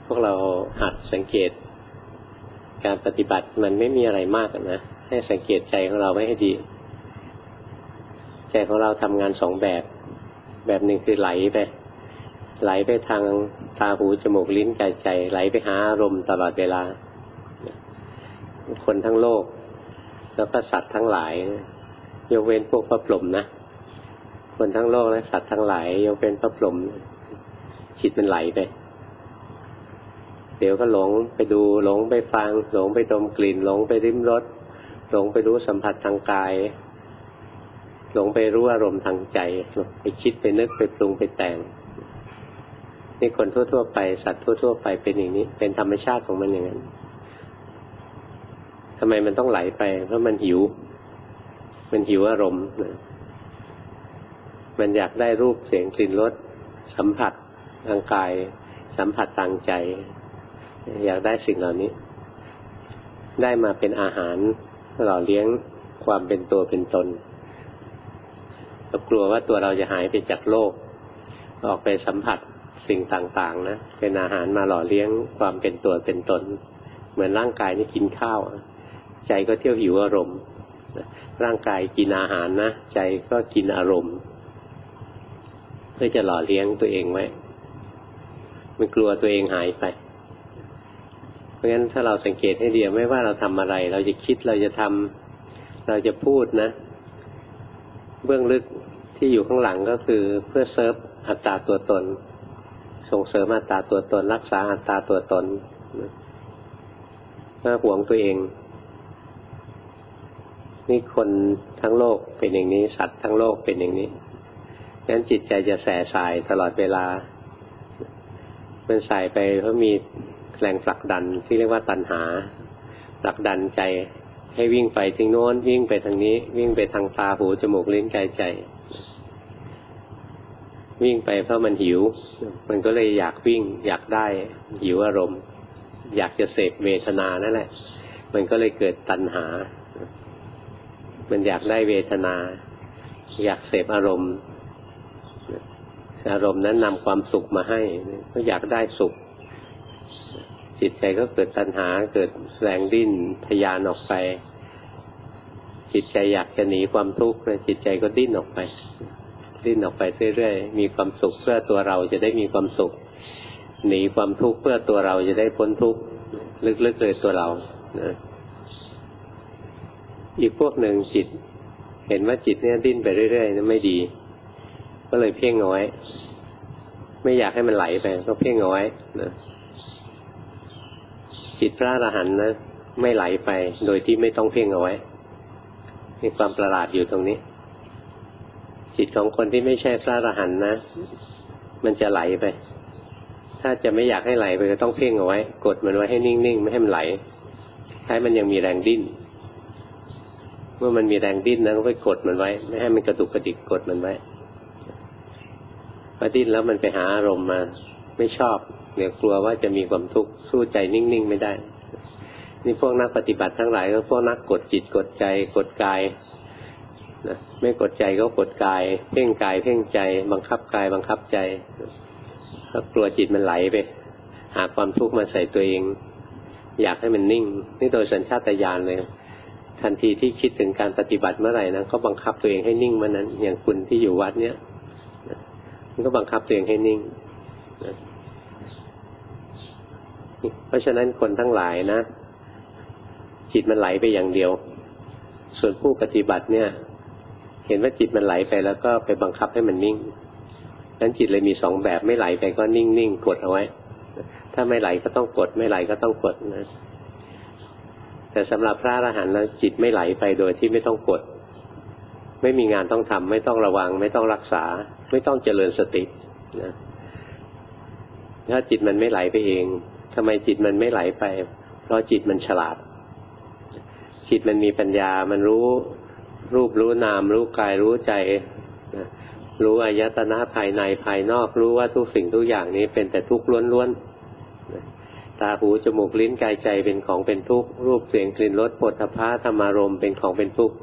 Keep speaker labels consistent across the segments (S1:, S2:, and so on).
S1: พวกเราหัดสังเกตการปฏิบัติมันไม่มีอะไรมากนะให้สังเกตใจของเราไว้ให้ดีใจของเราทำงานสองแบบหนึ่งคือไหลไปทางตาหูจมูกลิ้นกายใจไหลไปหาอารมณ์ตลอดเวลาคนทั้งโลกแล้วก็สัตว์ทั้งหลายยกเว้นพวกพระพรหมนะคนทั้งโลกและสัตว์ทั้งหลายยกเว้นพระพรหมจิตมันไหลไปเดี๋ยวก็หลงไปดูหลงไปฟังหลงไปดมกลิ่นหลงไปลิ้มรสหลงไปรู้สัมผัสทางกายหลงไปรู้อารมณ์ทางใจไปคิดไปนึกไปปรุงไปแต่งนี่คนทั่วๆไปสัตว์ทั่วๆไปเป็นอย่างนี้เป็นธรรมชาติของมันอย่างนั้นทำไมมันต้องไหลไปเพราะมันหิวอารมณ์มันอยากได้รูปเสียงกลิ่นรสสัมผัสทางกายสัมผัสทางใจอยากได้สิ่งเหล่านี้ได้มาเป็นอาหารหล่อเลี้ยงความเป็นตัวเป็นตนเรากลัวว่าตัวเราจะหายไปจากโลกออกไปสัมผัสสิ่งต่างๆนะเป็นอาหารมาหล่อเลี้ยงความเป็นตัวเป็นตนเหมือนร่างกายนี่กินข้าวใจก็เที่ยวหิวอารมณ์ร่างกายกินอาหารนะใจก็กินอารมณ์เพื่อจะหล่อเลี้ยงตัวเองไว้มันกลัวตัวเองหายไปเพราะงั้นถ้าเราสังเกตให้ดีไม่ว่าเราทำอะไรเราจะคิดเราจะทำเราจะพูดนะเบื้องลึกที่อยู่ข้างหลังก็คือเพื่อเซิร์ฟอัตตาตัวตนส่งเสริมอัตตาตัวตนรักษาอัตตาตัวตนเพื่อหวงตัวเองนี่คนทั้งโลกเป็นอย่างนี้สัตว์ทั้งโลกเป็นอย่างนี้งั้นจิตใจจะแส่สายตลอดเวลามันสายไปเพราะมีแรงผลักดันที่เรียกว่าตัณหาผลักดันใจให้วิ่งไปทางโน้นวิ่งไปทางนี้วิ่งไปทางตาหูจมูกลิ้นกายใจวิ่งไปเพราะมันหิวมันก็เลยอยากวิ่งอยากได้หิวอารมณ์อยากจะเสพเวทนานั่นแหละมันก็เลยเกิดตัณหามันอยากได้เวทนาอยากเสพอารมณ์นั้นนำความสุขมาให้ก็อยากได้สุขจิตใจก็เกิดตัณหาเกิดแรงดิ้นทะยานออกไปจิตใจอยากจะหนีความทุกข์จิตใจก็ดิ้นออกไปเรื่อยๆมีความสุขเพื่อตัวเราจะได้มีความสุขหนีความทุกข์เพื่อตัวเราจะได้พ้นทุกข์ลึกๆเลยตัวเรานะอีกพวกหนึ่งจิตเห็นว่าจิตเนี่ยดิ้นไปเรื่อยๆนั่นไม่ดีก็เลยเพ่งเอาไว้ไม่อยากให้มันไหลไปก็เพ่งเอาไว้นะจิตพระอรหันต์นะไม่ไหลไปโดยที่ไม่ต้องเพ่งเอาไว้มีความประหลาดอยู่ตรงนี้จิตของคนที่ไม่ใช่พระอรหันต์นะมันจะไหลไปถ้าจะไม่อยากให้ไหลไปก็ต้องเพ่งเอาไว้กดมันไว้ให้นิ่งๆไม่ให้มันไหลให้มันยังมีแรงดิ้นเมื่อมันมีแรงดิ้นนะก็ไปกดมันไว้ไม่ให้มันกระดุกกระดิกกดมันไว้พอดิ้นแล้วมันไปหาอารมณ์มาไม่ชอบเดี๋ยวกลัวว่าจะมีความทุกข์สู้ใจนิ่งๆไม่ได้นี่พวกนักปฏิบัติทั้งหลายก็พวกนักกดจิตกดใจกดกายนะไม่กดใจก็กดกายเพ่งกายเพ่งใจบังคับกายบังคับใจก็กลัวจิตมันไหลไปหาความทุกข์มาใส่ตัวเองอยากให้มันนิ่งนี่โดยสัญชาตญาณเลยทันทีที่คิดถึงการปฏิบัติเมื่อไหร่นะก็บังคับตัวเองให้นิ่งเมื่อนั้นอย่างคุณที่อยู่วัดเนี้ยมันก็บังคับตัวเองให้นิ่งเพราะฉะนั้นคนทั้งหลายนะจิตมันไหลไปอย่างเดียวส่วนผู้ปฏิบัติเนี่ยเห็นว่าจิตมันไหลไปแล้วก็ไปบังคับให้มันนิ่งนั้นจิตเลยมีสองแบบไม่ไหลไปก็นิ่งๆกดเอาไว้ถ้าไม่ไหลก็ต้องกดไม่ไหลก็ต้องกดนะแต่สำหรับพระอรหันต์แล้วจิตไม่ไหลไปโดยที่ไม่ต้องกดไม่มีงานต้องทำไม่ต้องระวังไม่ต้องรักษาไม่ต้องเจริญสตินะถ้าจิตมันไม่ไหลไปเองทำไมจิตมันไม่ไหลไปเพราะจิตมันฉลาดจิตมันมีปัญญามันรู้รูปรู้นามรู้กายรู้ใจรู้อายตนะภายในภายนอกรู้ว่าทุกสิ่งทุกอย่างนี้เป็นแต่ทุกข์ล้วนๆตาหูจมูกลิ้นกายใจเป็นของเป็นทุกข์รูปเสียงกลิ่นรสโผฏฐัพพะธรรมารมณ์เป็นของเป็นทุกข์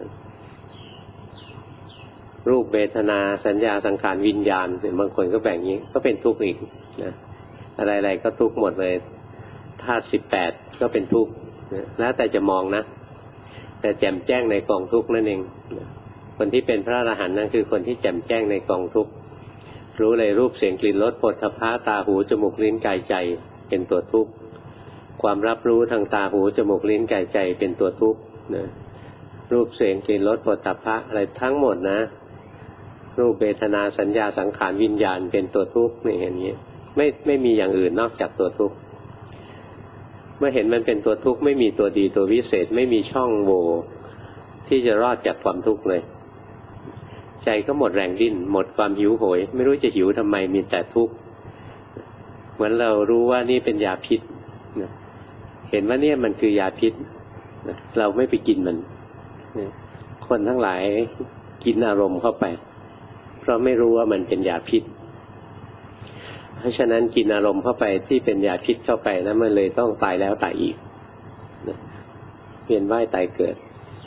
S1: รูปเวทนาสัญญาสังขารวิญญาณบางคนก็แบ่งนี้ก็เป็นทุกข์อีกนะอะไรๆก็ทุกข์หมดเลยธาตุ18ก็เป็นทุกข์แล้วแต่จะมองนะแต่แจ่มแจ้งในกองทุกข์นั่นเองคนที่เป็นพระอรหันต์นั่นคือคนที่แจ่มแจ้งในกองทุกข์รู้เลยรูปเสียงกลิ่นรสโผฏฐัพพะตาหูจมูกลิ้นกายใจเป็นตัวทุกข์ความรับรู้ทางตาหูจมูกลิ้นกายใจเป็นตัวทุกข์นะรูปเสียงกลิ่นรสโผฏฐัพพะอะไรทั้งหมดนะรูปเวทนาสัญญาสังขารวิญญาณเป็นตัวทุกข์นี่อย่างนี้ไม่มีอย่างอื่นนอกจากตัวทุกข์เมื่อเห็นมันเป็นตัวทุกข์ไม่มีตัวดีตัววิเศษไม่มีช่องโหว่ที่จะรอดจากความทุกข์เลยใจก็หมดแรงดิ้นหมดความหิวโหยไม่รู้จะหิวทำไมมีแต่ทุกข์เหมือนเรารู้ว่านี่เป็นยาพิษเห็นว่าเนี่ยมันคือยาพิษเราไม่ไปกินมันคนทั้งหลายกินอารมณ์เข้าไปเพราะไม่รู้ว่ามันเป็นยาพิษเพราะฉะนั้นกินอารมณ์เข้าไปที่เป็นยาพิษเข้าไปแล้วมันเลยต้องตายแล้วตายอีกเวียนว่ายตายเกิด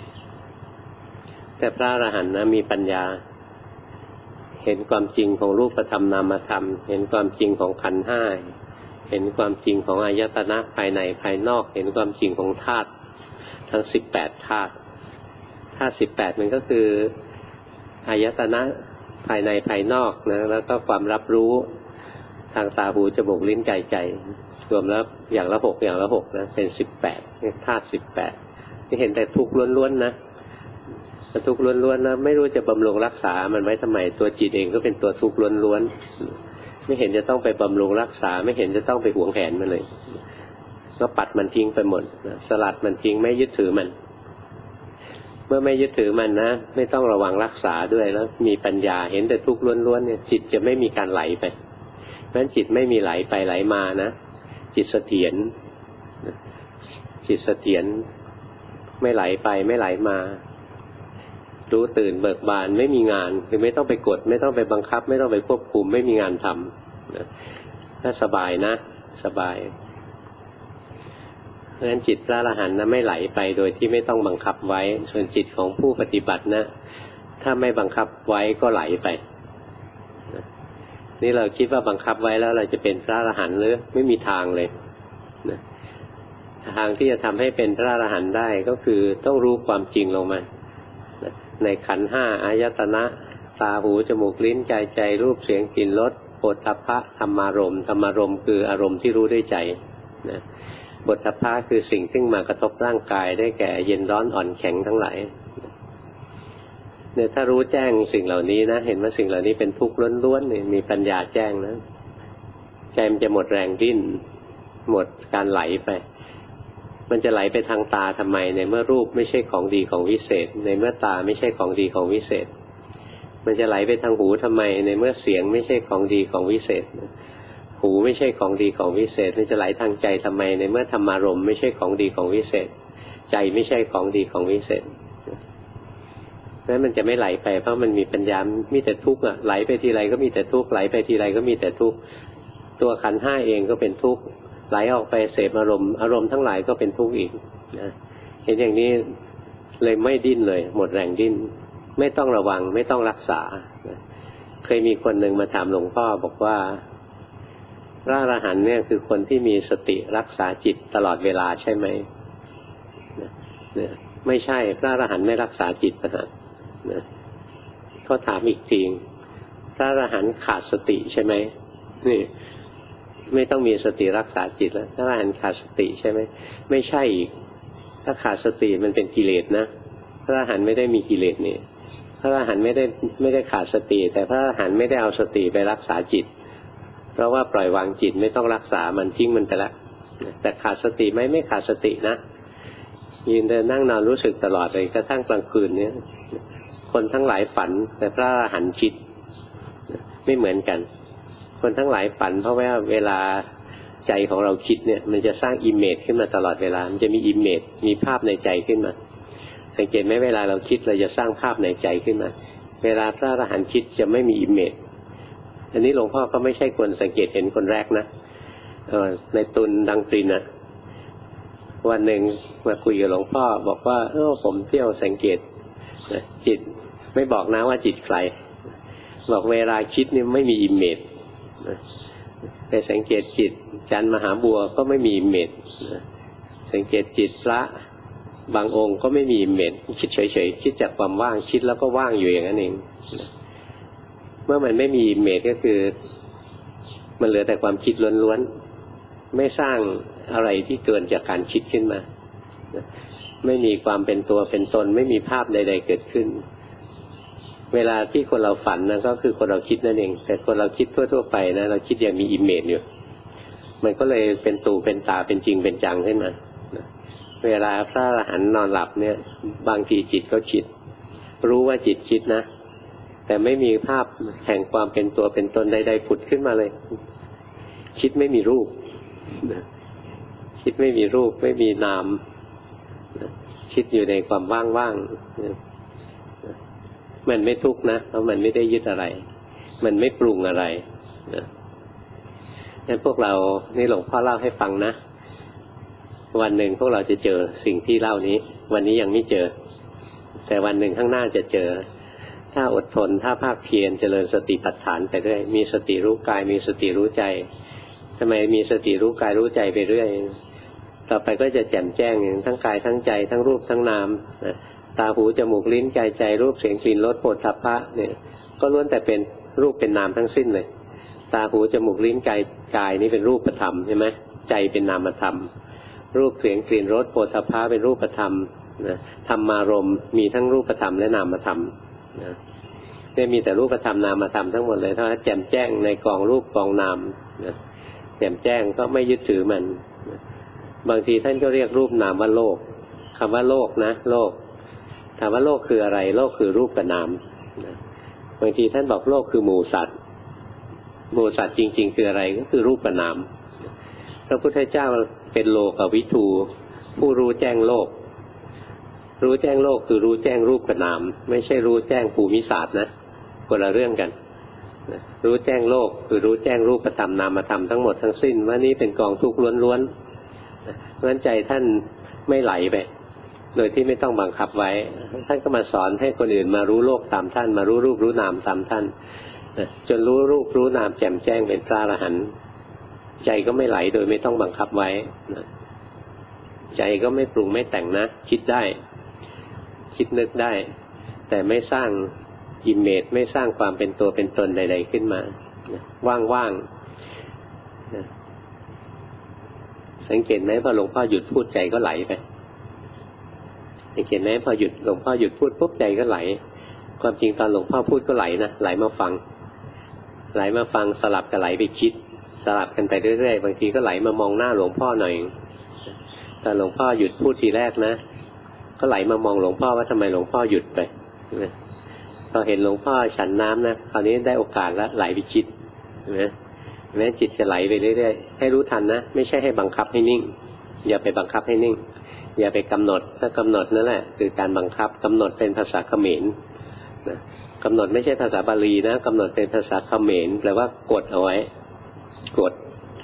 S1: แต่พระอรหันต์นะมีปัญญาเห็นความจริงของรูปธรรมนามธรรมเห็นความจริงของขันธ์ห้าเห็นความจริงของอายตนะภายในภายนอกเห็นความจริงของธาตุทั้ง18ธาตุ18มันก็คืออายตนะภายในภายนอกนะแล้วก็ความรับรู้ทางตาหูจมูกลิ้นกายใจรวมแล้วอย่างละ6อย่างละ6นะเป็น18ธาตุ18ที่เห็นแต่ทุกข์ล้วนๆนะทุกข์ล้วนๆนะไม่รู้จะบำรุงรักษามันไว้ทำไมตัวจิตเองก็เป็นตัวทุกข์ล้วนๆไม่เห็นจะต้องไปบำรุงรักษาไม่เห็นจะต้องไปหวงแหนมันเลยก็ปัดมันทิ้งไปหมดสลัดมันทิ้งไม่ยึดถือมันเมื่อไม่ยึดถือมันนะไม่ต้องระวังรักษาด้วยแล้วมีปัญญาเห็นแต่ทุกข์ล้วนๆเนี่ยจิตจะไม่มีการไหลไปเพราะฉะนั้นจิตไม่มีไหลไปไหลมานะจิตเสถียรจิตเสถียรไม่ไหลไปไม่ไหลมารู้ตื่นเบิกบานไม่มีงานคือไม่ต้องไปกดไม่ต้องไปบังคับไม่ต้องไปควบคุมไม่มีงานทำนะถ้าสบายนะสบายเพราะฉะนั้นจิตพระอรหันต์นะไม่ไหลไปโดยที่ไม่ต้องบังคับไว้ส่วนจิตของผู้ปฏิบัตินะถ้าไม่บังคับไว้ก็ไหลไปนี่เราคิดว่าบังคับไว้แล้วเราจะเป็นพระอรหันต์หรือไม่มีทางเลยนะทางที่จะทำให้เป็นพระอรหันต์ได้ก็คือต้องรู้ความจริงลงมาในขันธ์ห้าอายตนะตาหูจมูกลิ้นกายใจรูปเสียงกลิ่นรสโผฏฐัพพะธรรมารมณ์ธรรมารมณ์คืออารมณ์ที่รู้ด้วยใจนะโผฏฐัพพะคือสิ่งที่มากระทบร่างกายได้แก่เย็นร้อนอ่อนแข็งทั้งหลายเนี่ยถ้ารู้แจ้งสิ่งเหล่านี้นะเห็นว่าสิ่งเหล่านี้เป็นทุกข์ล้วนๆเนี่ยมีปัญญาแจ้งนะใจมันจะหมดแรงดิ้นหมดการไหลไปมันจะไหลไปทางตาทำไมในเมื่อรูปไม่ใช่ของดีของวิเศษในเมื่อตาไม่ใช่ของดีของวิเศษมันจะไหลไปทางหูทำไมในเมื่อเสียงไม่ใช่ของดีของวิเศษหูไม่ใช่ของดีของวิเศษมันจะไหลทางใจทำไมในเมื่อธรรมารมณ์ไม่ใช่ของดีของวิเศษใจไม่ใช่ของดีของวิเศษนั้นมันจะไม่ไหลไปเพราะมันมีปัญญามีแต่ทุกข์อ่ะไหลไปทีไรก็มีแต่ทุกข์ไหลไปทีไรก็มีแต่ทุกข์ตัวขันธ์ห้าเองก็เป็นทุกข์ไหลออกไปเสพอารมณ์ทั้งหลายก็เป็นทุกข์อีกนะเห็นอย่างนี้เลยไม่ดิ้นเลยหมดแรงดิ้นไม่ต้องระวังไม่ต้องรักษานะเคยมีคนหนึ่งมาถามหลวงพ่อบอกว่าพระอรหันต์เนี่ยคือคนที่มีสติรักษาจิตตลอดเวลาใช่ไหมนะไม่ใช่พระอรหันต์ไม่รักษาจิตนะเขาถามอีกทีพระอรหันต์ขาดสติใช่ไหมนี่ไม่ต้องมีสติรักษาจิตแล้วพระอรหันต์ขาดสติใช่ไหมไม่ใช่อีกถ้าขาดสติมันเป็นกิเลสนะพระอรหันต์ไม่ได้มีกิเลสนี่พระอรหันต์ไม่ได้ขาดสติแต่พระอรหันต์ไม่ได้เอาสติไปรักษาจิตเพราะว่าปล่อยวางจิตไม่ต้องรักษามันทิ้งมันไปแล้วแต่ขาดสติไม่ขาดสตินะยืนเดินนั่งนอนรู้สึกตลอดเลยกระทั่งกลางคืนเนี่ยคนทั้งหลายฝันแต่พระอรหันต์คิดไม่เหมือนกันคนทั้งหลายฝันเพราะว่าเวลาใจของเราคิดเนี่ยมันจะสร้างอิมเมจขึ้นมาตลอดเวลามันจะมีอิมเมจมีภาพในใจขึ้นมาสังเกตไหมเวลาเราคิดเราจะสร้างภาพในใจขึ้นมาเวลาพระอรหันต์คิดจะไม่มีอิมเมจอันนี้หลวงพ่อก็ไม่ใช่คนสังเกตเห็นคนแรกนะในตุลดังตรินนะวันหนึ่งมาคุยกับหลวงพ่อบอกว่าผมเที่ยวสังเกตจิตไม่บอกนะว่าจิตใครบอกเวลาคิดนี่ไม่มีอิมเมจไปสังเกตจิตจันทร์มหาบัวก็ไม่มีอิมเมจสังเกตจิตพระบางองค์ก็ไม่มีอิมเมจคิดเฉยๆคิดจากความว่างคิดแล้วก็ว่างอยู่อย่างนั้นเองเมื่อมันไม่มีอิมเมจก็คือมันเหลือแต่ความคิดล้วนๆไม่สร้างอะไรที่เกินจากการคิดขึ้นมาไม่มีความเป็นตัวเป็นตนไม่มีภาพใดๆเกิดขึ้นเวลาที่คนเราฝันนะก็คือคนเราคิดนั่นเองแต่คนเราคิดทั่วๆไปนะเราคิดอย่างมีอิมเมจอยู่มันก็เลยเป็นตู่เป็นตาเป็นจริงเป็นจังขึ้นมาเวลาพระอรหันต์นอนหลับเนี่ยบางทีจิตก็คิดรู้ว่าจิตคิดนะแต่ไม่มีภาพแห่งความเป็นตัวเป็นตนใดๆผุดขึ้นมาเลยคิดไม่มีรูปคิดไม่มีรูปไม่มีนามคิดอยู่ในความว่างๆมันไม่ทุกข์นะเพราะมันไม่ได้ยึดอะไรมันไม่ปรุงอะไรงั้นพวกเรานี่หลวงพ่อเล่าให้ฟังนะวันหนึ่งพวกเราจะเจอสิ่งที่เล่านี้วันนี้ยังไม่เจอแต่วันหนึ่งข้างหน้าจะเจอถ้าอดทนถ้าภาคเพียรเจริญสติปัฏฐานไปเรื่อยมีสติรู้กายมีสติรู้ใจทำไมมีสติรู้กายรู้ใจไปเรื่อยต่อไปก็จะแจ่มแจ้งทั้งกายทั้งใจทั้งรูปทั้งนามตาหูจมูกลิ้นกายใจรูปเสียงกลิ่นรสโผฏฐัพพะเนี่ยก็ล้วนแต่เป็นรูปเป็นนามทั้งสิ้นเลยตาหูจมูกลิ้นกายนี่เป็นรูปธรรมใช่ไหมใจเป็นนามธรรมรูปเสียงกลิ่นรสโผฏฐัพพะเป็นรูปธรรมธรรมารมณ์มีทั้งรูปธรรมและนามธรรมเนี่ยมีแต่รูปธรรมนามธรรมทั้งหมดเลยถ้าแจ่มแจ้งในกองรูปกองนามแจ่มแจ้งก็ไม่ยึดถือมันบางทีท่านก็เรียกรูปนามว่าโลกคำว่าโลกนะโลกถามว่าโลกคืออะไรโลกคือรูปกับนามบางทีท่านบอกโลกคือหมู่สัตว์หมู่สัตว์จริงๆคืออะไรก็คือรูปกับนามพระพุทธเจ้าเป็นโลกวิทูผู้รู้แจ้งโลกรู้แจ้งโลกคือรู้แจ้งรูปกับนามไม่ใช่รู้แจ้งภูมิศาสตร์นะคนละเรื่องกันรู้แจ้งโลกคือรู้แจ้งรูปธรรมนามธรรมทั้งหมดทั้งสิ้นว่านี้เป็นกองทุกข์ล้วนๆเพราะฉะนั้นใจท่านไม่ไหลไปโดยที่ไม่ต้องบังคับไว้ท่านก็มาสอนให้คนอื่นมารู้โลกตามท่านมารู้รูปรู้นามตามท่านจนรู้รูปรู้นามแจ่มแจ้งเป็นพระอรหันต์ใจก็ไม่ไหลโดยไม่ต้องบังคับไว้ใจก็ไม่ปรุงไม่แต่งนะคิดได้คิดนึกได้แต่ไม่สร้างอิมเมจไม่สร้างความเป็นตัวเป็นตนใดๆขึ้นมาว่างๆสังเกตไหมพอหลวงพ่อหยุดพูดใจก็ไหลไปสังเกตไหมพอหลวงพ่อหยุดพูดปุ๊บใจก็ไหลความจริงตอนหลวงพ่อพูดก็ไหลนะไหลมาฟังสลับกับไหลไปคิดสลับกันไปเรื่อยๆบางทีก็ไหลมามองหน้าหลวงพ่อหน่อยแต่หลวงพ่อหยุดพูดทีแรกนะก็ไหลมามองหลวงพ่อว่าทำไมหลวงพ่อหยุดไปพอเห็นหลวงพ่อฉันน้ำนะคราวนี้ได้โอกาสแล้วไหลไปคิดเห็นไหมแม้จิตจะไหลไปเรื่อยๆให้รู้ทันนะไม่ใช่ให้บังคับให้นิ่งอย่าไปบังคับให้นิ่งอย่าไปกำหนดถ้ากำหนดนั่นแหละคือการบังคับกำหนดเป็นภาษาเขมรนะกำหนดไม่ใช่ภาษาบาลีนะกำหนดเป็นภาษาเขมรแปลว่ากดเอาไว้กด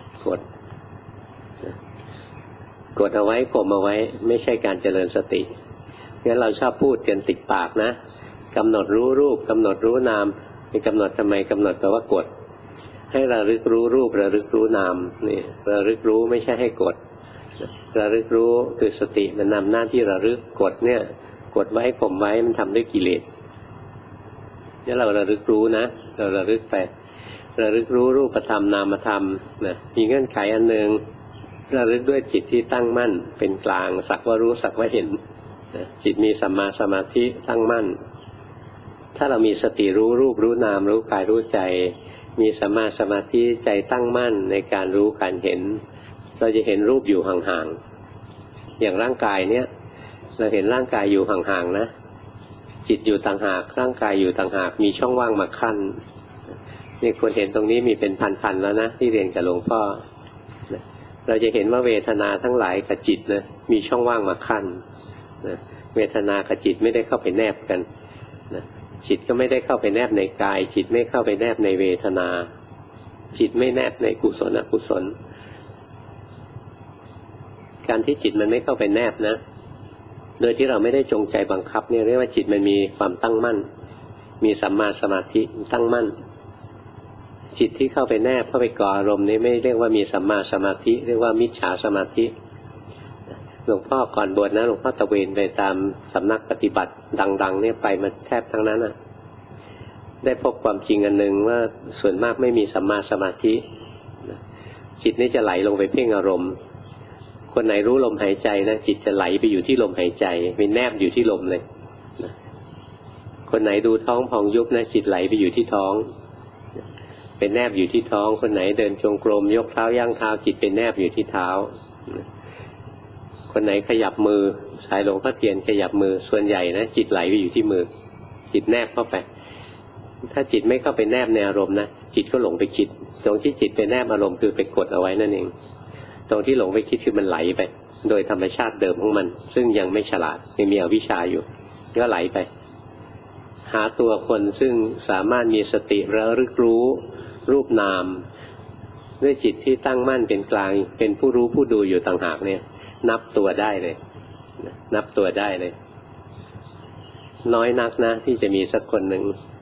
S1: เอาไว้ข่มเอาไว้ไม่ใช่การเจริญสติงั้นเราชอบพูดกันติดปากนะกำหนดรู้รูปกำหนดรู้นามไปกำหนดทำไมกำหนดแปลว่ากดให้ระลึกรู้รูประลึกรู้นามนี่ระลึกรู้ไม่ใช่ให้กดระลึกรู้คือสติมันนำหน้าที่ระลึกกดเนี่ยกดไว้ข่มไว้มันทำด้วยกิเลสนี่เราระลึกรู้นะเราระลึกไประลึกรู้รูปธรรมนามธรรมนะมีเงื่อนไขอันหนึ่งระลึกด้วยจิตที่ตั้งมั่นเป็นกลางสักว่ารู้สักว่าเห็นจิตมีสัมมาสมาธิตั้งมั่นถ้าเรามีสติรู้รูปรู้นามรู้กายรู้ใจมีสัมมาสมาธิใจตั้งมั่นในการรู้การเห็นเราจะเห็นรูปอยู่ห่างๆอย่างร่างกายเนี้ยเราเห็นร่างกายอยู่ห่างๆนะจิตอยู่ต่างหากร่างกายอยู่ต่างหากมีช่องว่างมาขั้นนี่คนเห็นตรงนี้มีเป็นพันๆแล้วนะที่เรียนกับหลวงพ่อเราจะเห็นว่าเวทนาทั้งหลายกับจิตนะมีช่องว่างมาขั้นเวทนากับจิตไม่ได้เข้าไปแนบกันจิตก็ไม่ได้เข้าไปแนบในกายจิตไม่เข้าไปแนบในเวทนาจิตไม่แนบในกุศลอกุศลการที่จิตมันไม่เข้าไปแนบนะโดยที่เราไม่ได้จงใจบังคับเนี่ยเรียกว่าจิตมันมีความตั้งมั่นมีสัมมาสมาธิตั้งมั่นจิตที่เข้าไปแนบเข้าไปก่ออารมณ์นี้ไม่เรียกว่ามีสัมมาสมาธิเรียกว่ามิจฉาสมาธิหลวงพ่อก่อนบวชนะหลวงพ่อตะเวนไปตามสำนักปฏิบัติดังๆเนี่ยไปมาแทบทั้งนั้นได้พบความจริงอันหนึ่งว่าส่วนมากไม่มีสัมมาสมาธิจิตนี่จะไหลลงไปเพ่งอารมณ์คนไหนรู้ลมหายใจนะจิตจะไหลไปอยู่ที่ลมหายใจไปแนบอยู่ที่ลมเลยคนไหนดูท้องพองยุบนะจิตไหลไปอยู่ที่ท้องเป็นแนบอยู่ที่ท้องคนไหนเดินจงกรมยกเท้าย่างเท้าจิตเป็นแนบอยู่ที่เท้าคนไหนขยับมือสายหลวงพ่อเทียนขยับมือส่วนใหญ่นะจิตไหลไปอยู่ที่มือจิตแนบเข้าไปถ้าจิตไม่เข้าไปแนบในอารมณ์นะจิตก็หลงไปคิดตรงที่จิตไปแนบอารมณ์คือไปกดเอาไว้นั่นเองตรงที่หลงไปคิดคือมันไหลไปโดยธรรมชาติเดิมของมันซึ่งยังไม่ฉลาดยังมีอวิชชาอยู่ก็ไหลไปหาตัวคนซึ่งสามารถมีสติระลึกรู้รูปนามด้วยจิตที่ตั้งมั่นเป็นกลางเป็นผู้รู้ผู้ดูอยู่ต่างหากเนี่ยนับตัวได้เลยนับตัวได้เลยน้อยนักนะที่จะมีสักคนหนึ่ง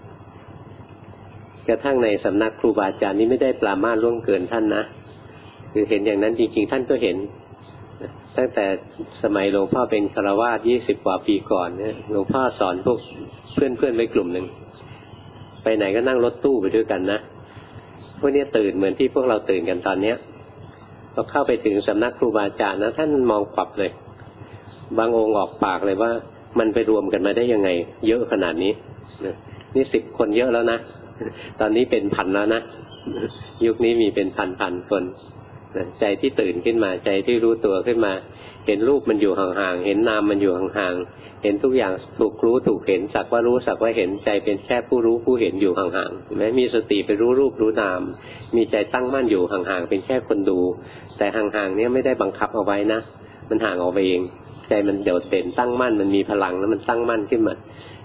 S1: กระทั่งในสำนักครูบาอาจารย์นี้ไม่ได้ปรามาสล่วงเกินท่านนะคือเห็นอย่างนั้นจริงๆท่านก็เห็นตั้งแต่สมัยหลวงพ่อเป็นฆราวาส20 กว่าปีก่อนเนี่ยหลวงพ่อสอนพวกเพื่อนๆไว้กลุ่มหนึ่งไปไหนก็นั่งรถตู้ไปด้วยกันนะพวกนี้ตื่นเหมือนที่พวกเราตื่นกันตอนเนี้ยพอเข้าไปถึงสำนักครูบาอาจารย์นะท่านมองขวับเลยบางองค์ออกปากเลยว่ามันไปรวมกันมาได้ยังไงเยอะขนาดนี้นี่10 คนเยอะแล้วนะตอนนี้เป็นพันแล้วนะยุคนี้มีเป็นพันคนใจที่ตื่นขึ้นมาใจที่รู้ตัวขึ้นมาเห็นรูปมันอยู่ห่างๆเห็นนามมันอยู่ห่างๆเห็นทุกอย่างถูกรู้ถูกเห็นสักว่ารู้สักว่าเห็นใจเป็นแค่ผู้รู้ผู้เห็นอยู่ห่างๆเห็นไหมมีสติไปรู้รูปรู้นามมีใจตั้งมั่นอยู่ห่างๆเป็นแค่คนดูแต่ห่างๆเนี้ยไม่ได้บังคับเอาไว้นะมันห่างออกไปเองใจมันโดดเด่นตั้งมั่นมันมีพลังแล้วมันตั้งมั่นขึ้นมา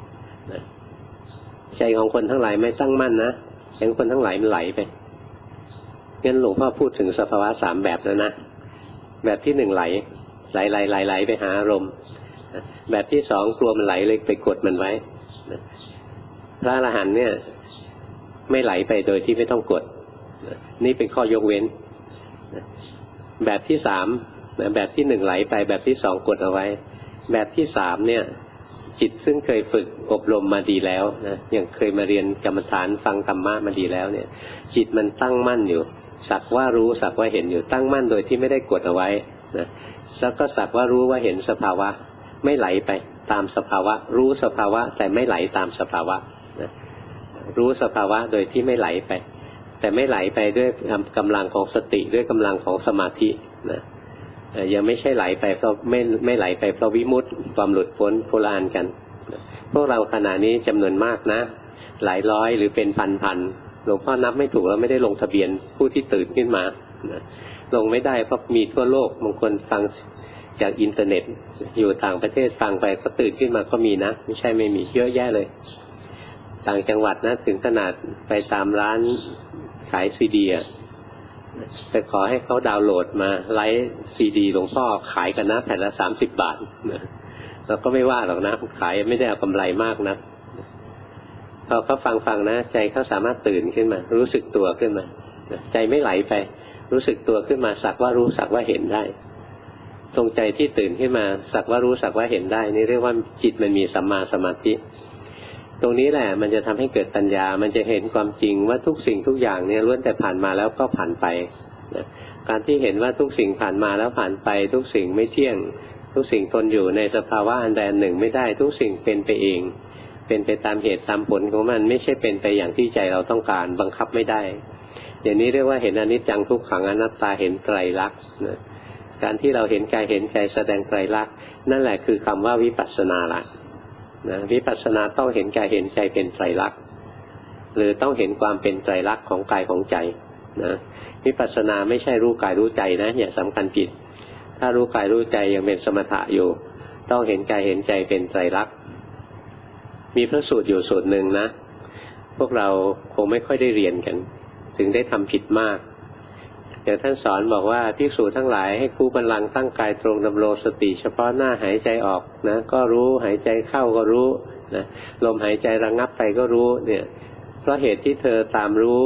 S1: ใจของคนทั้งหลายไม่ตั้งมั่นนะใจของคนทั้งหลายมันไหลไปงั้นหลวงพ่อพูดถึงสภาวะ3แบบแล้วนะแบบที่1ไหลไปหาอารมณ์แบบที่2กลัวมันไหลเลยไปกดมันไว้พระอรหันต์เนี่ยไม่ไหลไปโดยที่ไม่ต้องกดนี่เป็นข้อยกเว้นแบบที่3แบบที่1ไหลไปแบบที่2กดเอาไว้แบบที่3เนี่ยจิตซึ่งเคยฝึกอบรมมาดีแล้วนะอย่างเคยมาเรียนกรรมฐานฟังธรรมะมาดีแล้วเนี่ยจิตมันตั้งมั่นอยู่สักว่ารู้สักว่าเห็นอยู่ตั้งมั่นโดยที่ไม่ได้กดเอาไว้นะแล้วก็สักว่ารู้ว่าเห็นสภาวะไม่ไหลไปตามสภาวะรู้สภาวะแต่ไม่ไหลตามสภาวะนะรู้สภาวะโดยที่ไม่ไหลไปแต่ไม่ไหลไปด้วยกำลังของสติด้วยกำลังของสมาธินะยังไม่ใช่ไหลไปเพราะไม่ไหลไปเพราะวิมุตติความหลุดพ้นโพลานกันพวกเราขณะนี้จำนวนมากนะหลายร้อยหรือเป็นพันหลวงพ่อนับไม่ถูกแล้วไม่ได้ลงทะเบียนผู้ที่ตื่นขึ้นมาลงไม่ได้เพราะมีทั่วโลกบางคนฟังจากอินเทอร์เน็ตอยู่ต่างประเทศฟังไปก็ตื่นขึ้นมาก็มีนะไม่ใช่ไม่มีเยอะแยะเลยต่างจังหวัดนะถึงขนาดไปตามร้านขายซีดีไปขอให้เขาดาวน์โหลดมาไลฟ์ซีดีหลวงพ่อขายกันนะแผ่นละ30 บาทเราก็ไม่ว่าหรอกนะขายไม่ได้เอากำไรมากนะพอเขาฟังนะใจเขาสามารถตื่นขึ้นมารู้สึกตัวขึ้นมาใจไม่ไหลไปรู้สึกตัวขึ้นมาสักว่ารู้สักว่าเห็นได้ตรงใจที่ตื่นขึ้นมาสักว่ารู้สักว่าเห็นได้นี่เรียกว่าจิตมันมีสัมมาสมาธิตรงนี้แหละมันจะทำให้เกิดปัญญามันจะเห็นความจริงว่าทุกสิ่งทุกอย่างเนี่ยล้วนแต่ผ่านมาแล้วก็ผ่านไปนะการที่เห็นว่าทุกสิ่งผ่านมาแล้วผ่านไปทุกสิ่งไม่เที่ยงทุกสิ่งทนอยู่ในสภาวะอันใดอันหนึ่งไม่ได้ทุกสิ่งเป็นไปเองเป็นไปตามเหตุตามผลของมันไม่ใช่เป็นไปอย่างที่ใจเราต้องการบังคับไม่ได้อย่างนี้เรียกว่าเห็นอนิจจังทุกขังอนัตตาเห็นไตรลักษณ์นะการที่เราเห็นกายเห็นใจแสดงไตรลักษณ์นั่นแหละคือคำว่าวิปัสสนาละนะวิปัสสนาต้องเห็นกายเห็นใจเป็นไตรลักษณ์หรือต้องเห็นความเป็นไตรลักษณ์ของกายของใจนะวิปัสสนาไม่ใช่รู้กายรู้ใจนะอย่าสำคัญผิดถ้ารู้กายรู้ใจยังเป็นสมถะอยู่ต้องเห็นกายเห็นใจเป็นไตรลักษณ์มีพระสูตรอยู่สูตรหนึ่งนะพวกเราคงไม่ค่อยได้เรียนกันถึงได้ทำผิดมากอย่างท่านสอนบอกว่าภิกษุทั้งหลายให้คู่บัลลังก์ตั้งกายตรงดำรงสติเฉพาะหน้าหายใจออกนะก็รู้หายใจเข้าก็รู้นะลมหายใจระงับไปก็รู้เนี่ยเพราะเหตุที่เธอตามรู้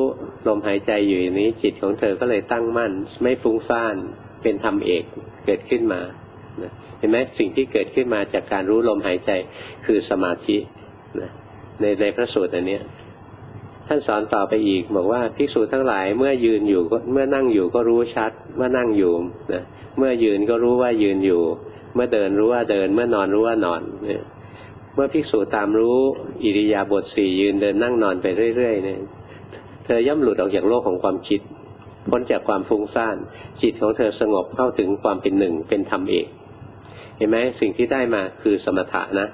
S1: ลมหายใจอยู่อย่างนี้จิตของเธอก็เลยตั้งมั่นไม่ฟุ้งซ่านเป็นธรรมเอกเกิดขึ้นมาเห็นไหมสิ่งที่เกิดขึ้นมาจากการรู้ลมหายใจคือสมาธิในพระสูตรอันนี้ท่านสอนต่อไปอีกบอกว่าภิกษุทั้งหลายเมื่อยืนอยู่เมื่อนั่งอยู่ก็รู้ชัดว่านั่งอยู่นะเมื่อยืนก็รู้ว่ายืนอยู่เมื่อเดินรู้ว่าเดินเมื่อนอนรู้ว่านอนเนี่ยเมื่อภิกษุตามรู้อิริยาบถสี่ยืนเดินนั่งนอนไปเรื่อยๆเนี่ยเธอย่อมหลุดออกจากโลกของความคิดพ้นจากความฟุ้งซ่านจิตของเธอสงบเข้าถึงความเป็นหนึ่งเป็นธรรมเอกเห็นไหมสิ่งที่ได้มาคือสมถะนะ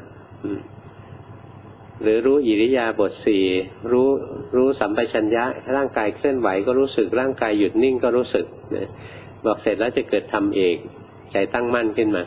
S1: หรือรู้อิริยาบถสี่รู้สัมปชัญญะร่างกายเคลื่อนไหวก็รู้สึกร่างกายหยุดนิ่งก็รู้สึกนะบอกเสร็จแล้วจะเกิดธรรมเอกใจตั้งมั่นขึ้นมา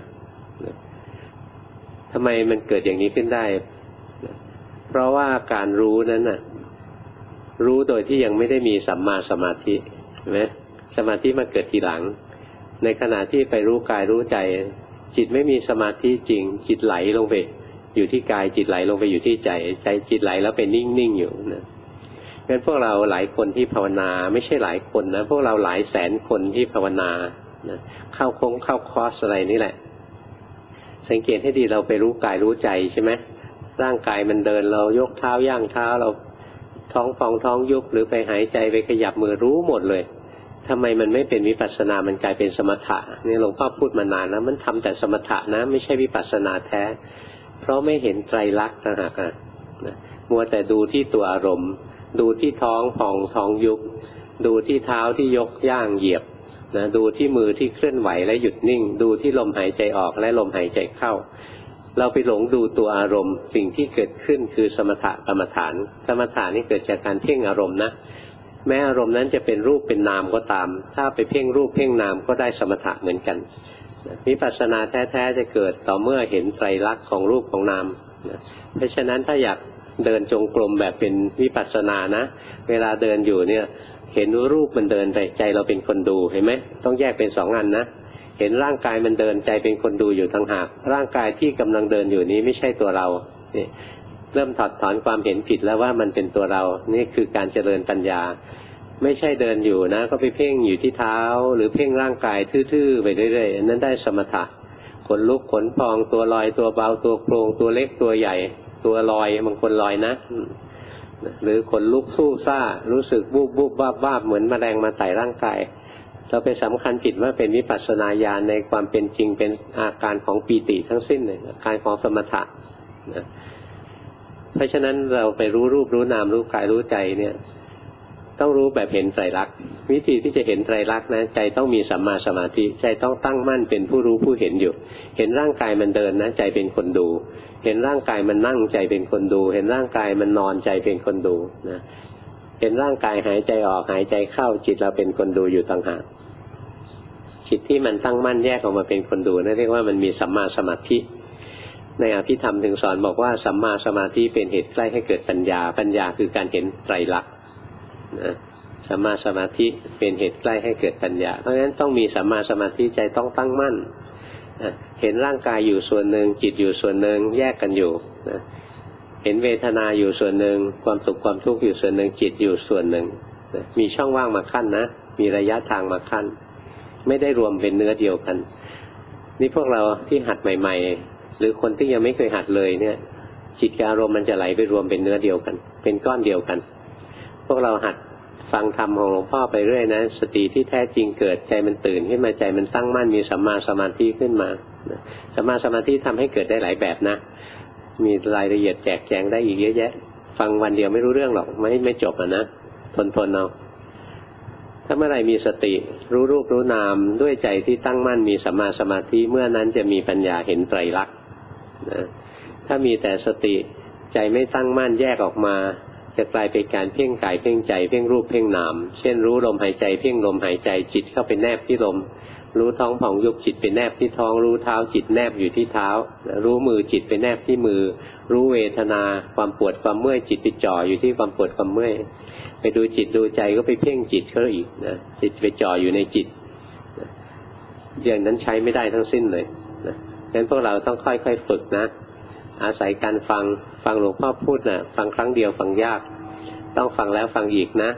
S1: ทำไมมันเกิดอย่างนี้ขึ้นได้เพราะว่าการรู้นั้นน่ะรู้โดยที่ยังไม่ได้มีสัมมาสมาธิเห็นไหมสมาธิมาเกิดทีหลังในขณะที่ไปรู้กายรู้ใจจิตไม่มีสมาธิจริงจิตไหลลงไปอยู่ที่กายจิตไหลลงไปอยู่ที่ใจจิตไหลแล้วเป็นนิ่งๆอยู่นะงั้นพวกเราหลายคนที่ภาวนาไม่ใช่หลายคนนะพวกเราหลายแสนคนที่ภาวนานะเข้าคอร์สอะไรนี่แหละสังเกตให้ดีเราไปรู้กายรู้ใจใช่ไหมร่างกายมันเดินเรายกเท้าย่างเท้าเราท้องพองท้องยุบหรือไปหายใจไปขยับมือรู้หมดเลยทำไมมันไม่เป็นวิปัสสนามันกลายเป็นสมถะนี่หลวงพ่อพูดมานานแล้วมันทำแต่สมถะนะไม่ใช่วิปัสสนาแท้เพราะไม่เห็นไตรลักษณ์ต่างหากนะมัวแต่ดูที่ตัวอารมณ์ดูที่ท้องพองท้องยุบดูที่เท้าที่ยกย่างเหยียบนะดูที่มือที่เคลื่อนไหวและหยุดนิ่งดูที่ลมหายใจออกและลมหายใจเข้าเราไปหลงดูตัวอารมณ์สิ่งที่เกิดขึ้นคือสมถะกรรมฐานสมถะนี่เกิดจากการเพ่งอารมณ์นะแม้อารมณ์นั้นจะเป็นรูปเป็นนามก็ตามถ้าไปเพ่งรูปเพ่งนามก็ได้สมถะเหมือนกันวิปัสสนาแท้ๆจะเกิดต่อเมื่อเห็นไตรลักษณ์ของรูปของนามเพราะฉะนั้นถ้าอยากเดินจงกรมแบบเป็นวิปัสสนานะเวลาเดินอยู่เนี่ยเห็นรูปมันเดินไปใจเราเป็นคนดูเห็นไหมต้องแยกเป็นสองอันนะเห็นร่างกายมันเดินใจเป็นคนดูอยู่ต่างหากร่างกายที่กำลังเดินอยู่นี้ไม่ใช่ตัวเรานี่เริ่มถอดถอนความเห็นผิดแล้วว่ามันเป็นตัวเรานี่คือการเจริญปัญญาไม่ใช่เดินอยู่นะก็ไปเพ่งอยู่ที่เท้าหรือเพ่งร่างกายทื่อๆไปเรื่อยๆนั้นได้สมถะขนลุกขนพองตัวลอยตัวเบาตัวโครงตัวเล็กตัวใหญ่ตัวลอยบางคนลอยนะหรือขนลุกสู้ซ่ารู้สึกบูบบูบวาบวาบเหมือนแมลงมาไต่ร่างกายเราไปสำคัญผิดว่าเป็นวิปัสสนาญาณในความเป็นจริงเป็นอาการของปีติทั้งสิ้นเลยอาการของสมถะนะเพราะฉะนั้นเราไปรู้รูปรู้นามรู้กายรู้ใจเนี่ยต้องรู้แบบเห็นไตรลักษณ์วิธีที่จะเห็นไตรลักษณ์นะใจต้องมีสัมมาสมาธิใจต้องตั้งมั่นเป็นผู้รู้ผู้เห็นอยู่เห็นร่างกายมันเดินนะใจเป็นคนดูเห็นร่างกายมันนั่งใจเป็นคนดูเห็นร่างกายมันนอนใจเป็นคนดูนะเห็นร่างกายหายใจออกหายใจเข้าจิตเราเป็นคนดูอยู่ต่างหากจิตที่มันตั้งมั่นแยกออกมาเป็นคนดูนั่นเรียกว่ามันมีสัมมาสมาธิในอภิธรรมถึงสอนบอกว่าสัมมาสมาธิเป็นเหตุใกล้ให้เกิดปัญญาปัญญาคือการเห็นไตรลักษณ์นะสัมมาสมาธิเป็นเหตุใกล้ให้เกิดปัญญาเพราะฉะนั้นต้องมีสัมมาสมาธิใจต้องตั้งมั่นนะเห็นร่างกายอยู่ส่วนหนึ่งจิตอยู่ส่วนหนึ่งแยกกันอยู่นะเห็นเวทนาอยู่ส่วนหนึ่งความสุขความทุกข์อยู่ส่วนหนึ่งจิตอยู่ส่วนหนึ่งนะมีช่องว่างมาขั้นนะมีระยะทางมาขั้นไม่ได้รวมเป็นเนื้อเดียวกันนี่พวกเราที่หัดใหม่ๆหรือคนที่ยังไม่เคยหัดเลยเนี่ยจิตกับอารมณ์มันจะไหลไปรวมเป็นเนื้อเดียวกันเป็นก้อนเดียวกันพวกเราหัดฟังธรรมของหลวงพ่อไปเรื่อยนะสติที่แท้จริงเกิดใจมันตื่นขึ้นมาใจมันตั้งมั่นมีสัมมาสมาธิขึ้นมาสัมมาสมาธิทำให้เกิดได้หลายแบบนะมีรายละเอียดแจกแจงได้อีกเยอะแยะฟังวันเดียวไม่รู้เรื่องหรอกไม่จบนะทนเอาถ้าเมื่อไหร่มีสติรู้รูปรู้นามด้วยใจที่ตั้งมั่นมีสัมมาสมาธิเมื่อนั้นจะมีปัญญาเห็นไตรลักษณ์นะถ้ามีแต่สติใจไม่ตั้งมั่นแยกออกมาจะกลายเป็นการเพ่งกายเพ่งใจเพ่งรูปเพ่งนามเช่นรู้ลมหายใจเพ่งลมหายใจจิตเข้าไปแนบที่ลมรู้ท้องผ่องยุบจิตไปแนบที่ท้องรู้เท้าจิตแนบอยู่ที่เท้ารู้มือจิตไปแนบที่มือรู้เวทนาความปวดความเมื่อยจิตไปจ่ออยู่ที่ความปวดความเมื่อยไปดูจิตดูใจก็ไปเพ่งจิตเขาอีกนะจิตไปจ่ออยู่ในจิตนะอย่างนั้นใช้ไม่ได้ทั้งสิ้นเลยนะงั้นพวกเราต้องค่อยๆฝึกนะอาศัยการฟังหลวงพ่อพูดนะฟังครั้งเดียวฟังยากต้องฟังแล้วฟังอีกนะ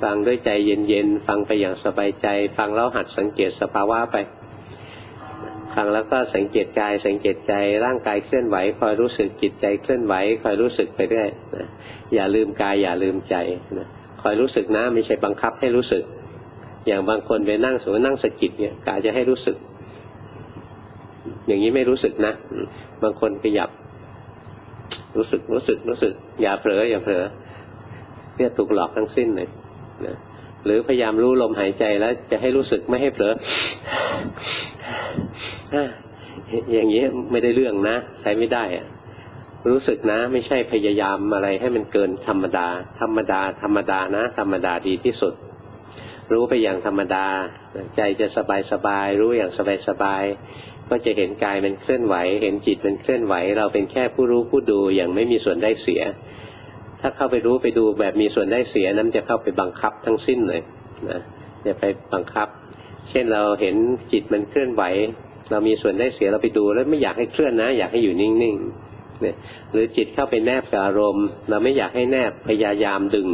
S1: ฟังด้วยใจเย็นๆฟังไปอย่างสบายใจฟังแล้วหัดสังเกตสภาวะไปฟังแล้วก็สังเกตกายสังเกตใจร่างกายเคลื่อนไหวคอยรู้สึกจิตใจเคลื่อนไหวคอยรู้สึกไปเรื่อยนะอย่าลืมกายอย่าลืมใจนะคอยรู้สึกนะไม่ใช่บังคับให้รู้สึกอย่างบางคนไปนั่งสมมตินั่งสะกิดเนี่ยกายจะให้รู้สึกอย่างนี้ไม่รู้สึกนะบางคนขยับรู้สึกอย่าเผลอเนี่ยถูกหลอกทั้งสิ้นเลยนะหรือพยายามรู้ลมหายใจแล้วจะให้รู้สึกไม่ให้เผลออย่างนี้ไม่ได้เรื่องนะใช้ไม่ได้อะรู้สึกนะไม่ใช่พยายามอะไรให้มันเกินธรรมดานะธรรมดาดีที่สุดรู้ไปอย่างธรรมดาใจจะสบายรู้อย่างสบายก็จะเห็นกายมันเคลื่อนไหวเห็นจิตมันเคลื่อนไหวเราเป็นแค่ผู้รู้ผู้ดูอย่างไม่มีส่วนได้เสียถ้าเข้าไปรู้ไปดูแบบมีส่วนได้เสียนั้นจะเข้าไปบังคับทั้งสิ้นเลยนะจะไปบังคับเช่นเราเห็นจิตมันเคลื่อนไหวเรามีส่วนได้เสียเราไปดูแล้วไม่อยากให้เคลื่อนนะอยากให้อยู่นิ่งๆเนี่ยหรือจิตเข้าไปแนบกับอารมณ์เราไม่อยากให้แนบพยายามดึง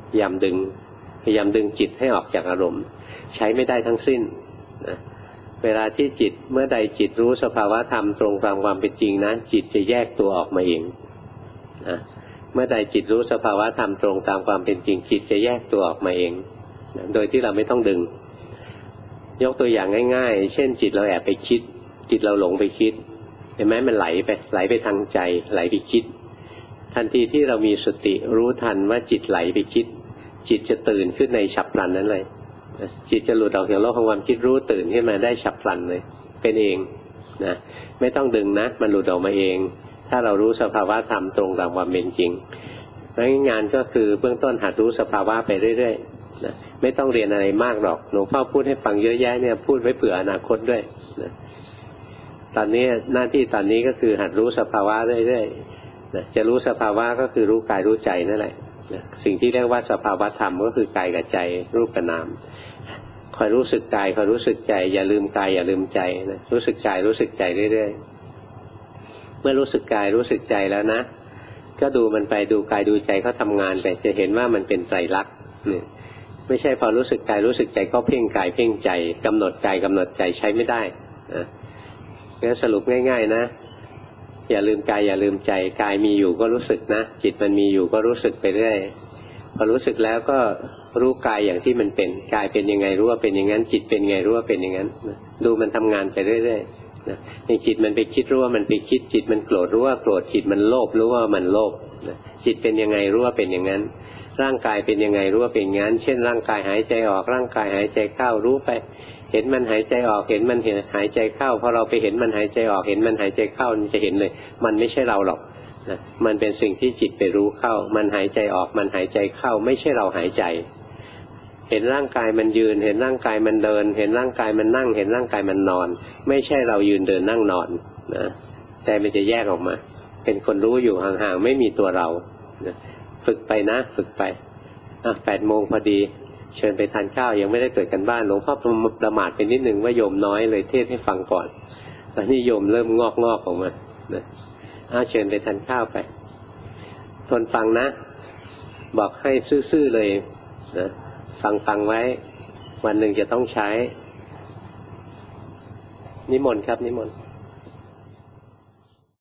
S1: จิตให้ออกจากอารมณ์ใช้ไม่ได้ทั้งสิ้นนะเวลาที่จิตเมื่อใดจิตรู้สภาวะธรรมตรงตามความเป็นจริงนะจิตจะแยกตัวออกมาเองนะเมื่อใดจิตรู้สภาวะธรรมตรงตามความเป็นจริงจิตจะแยกตัวออกมาเองนะโดยที่เราไม่ต้องดึงยกตัวอย่างง่ายๆเช่นจิตเราแอบไปคิดจิตเราหลงไปคิดเห็นไหมมันไหลไปทางใจไหลไปคิดทันทีที่เรามีสติรู้ทันว่าจิตไหลไปคิดจิตจะตื่นขึ้นในฉับพลันนั้นเลยจิตจะหลุดออกจากโลกของความคิดรู้ตื่นขึ้นมาได้ฉับพลันเลยเป็นเองนะไม่ต้องดึงนะมันหลุดออกมาเองถ้าเรารู้สภาวะธรรมตรงตามความเป็นจริงแล้วงานก็คือเบื้องต้นหัดรู้สภาวะไปเรื่อยๆนะไม่ต้องเรียนอะไรมากหรอกหลวงพ่อพูดให้ฟังเยอะแยะเนี่ยพูดไว้เผื่ออนาคตด้วยนะตอนนี้หน้าที่ตอนนี้ก็คือหัดรู้สภาวะเรื่อยๆนะจะรู้สภาวะก็คือรู้กายรู้ใจนั่นแหละนะสิ่งที่เรียกว่าสภาวะธรรมก็คือกายกับใจรูปกับนามคอยรู้สึกกายคอยรู้สึกใจอย่าลืมกายอย่าลืมใจนะรู้สึกกายรู้สึกใจเรื่อยๆเมื่อรู้สึกกายรู้สึกใจแล้วนะก็ดูมันไปดูกายดูใจเขาทำงานไปจะเห็นว่ามันเป็นไตรลักษณ์ไม่ใช่พอรู้สึกกายรู้สึกใจก็เพ่งกายเพ่งใจกำหนดกายกำหนดใจใช้ไม่ได้งั้นสรุปง่ายๆนะอย่าลืมกายอย่าลืมใจกายมีอยู่ก็รู้สึกนะจิตมันมีอยู่ก็รู้สึกไปเรื่อยพอรู้สึกแล้วก็รู้กายอย่างที่มันเป็นกายเป็นยังไงรู้ว่าเป็นอย่างนั้นจิตเป็นยังไงรู้ว่าเป็นอย่างนั้นดูมันทำงานไปเรื่อยๆนะจิตมันไปคิดรู้ว่ามันไปคิดจิตมันโกรธรู้ว่าโกรธจิตมันโลภรู้ว่ามันโลภจิตเป็นยังไงรู้ว่าเป็นอย่างนั้นร่างกายเป็นยังไงรู้ว่าเป็นอย่างนั้นเช่นร่างกายหายใจออกร่างกายหายใจเข้ารู้ไปเห็นมันหายใจออกเห็นมันหายใจเข้าพอเราไปเห็นมันหายใจออกเห็นมันหายใจเข้ามันจะเห็นเลยมันไม่ใช่เราหรอกนะมันเป็นสิ่งที่จิตไปรู้เข้ามันหายใจออกมันหายใจเข้าไม่ใช่เราหายใจเห็นร่างกายมันยืนเห็นร่างกายมันเดินเห็นร่างกายมันนั่งเห็นร่างกายมันนอนไม่ใช่เรายืนเดินนั่งนอนนะใจมันจะแยกออกมาเป็นคนรู้อยู่ห่างๆไม่มีตัวเรานะฝึกไปนะฝึกไป8 โมงพอดีเชิญไปทานข้าวยังไม่ได้เกิดกันบ้านหลวงพ่อประมาทไปนิดนึงว่าโยมน้อยเลยเทศให้ฟังก่อนตอนนี้โยมเริ่มงอกออกมานะเชิญไปทานข้าวไปทนฟังนะบอกให้ซื่อๆเลยนะฟังไว้วันหนึ่งจะต้องใช้นิมนต์ครับนิมนต์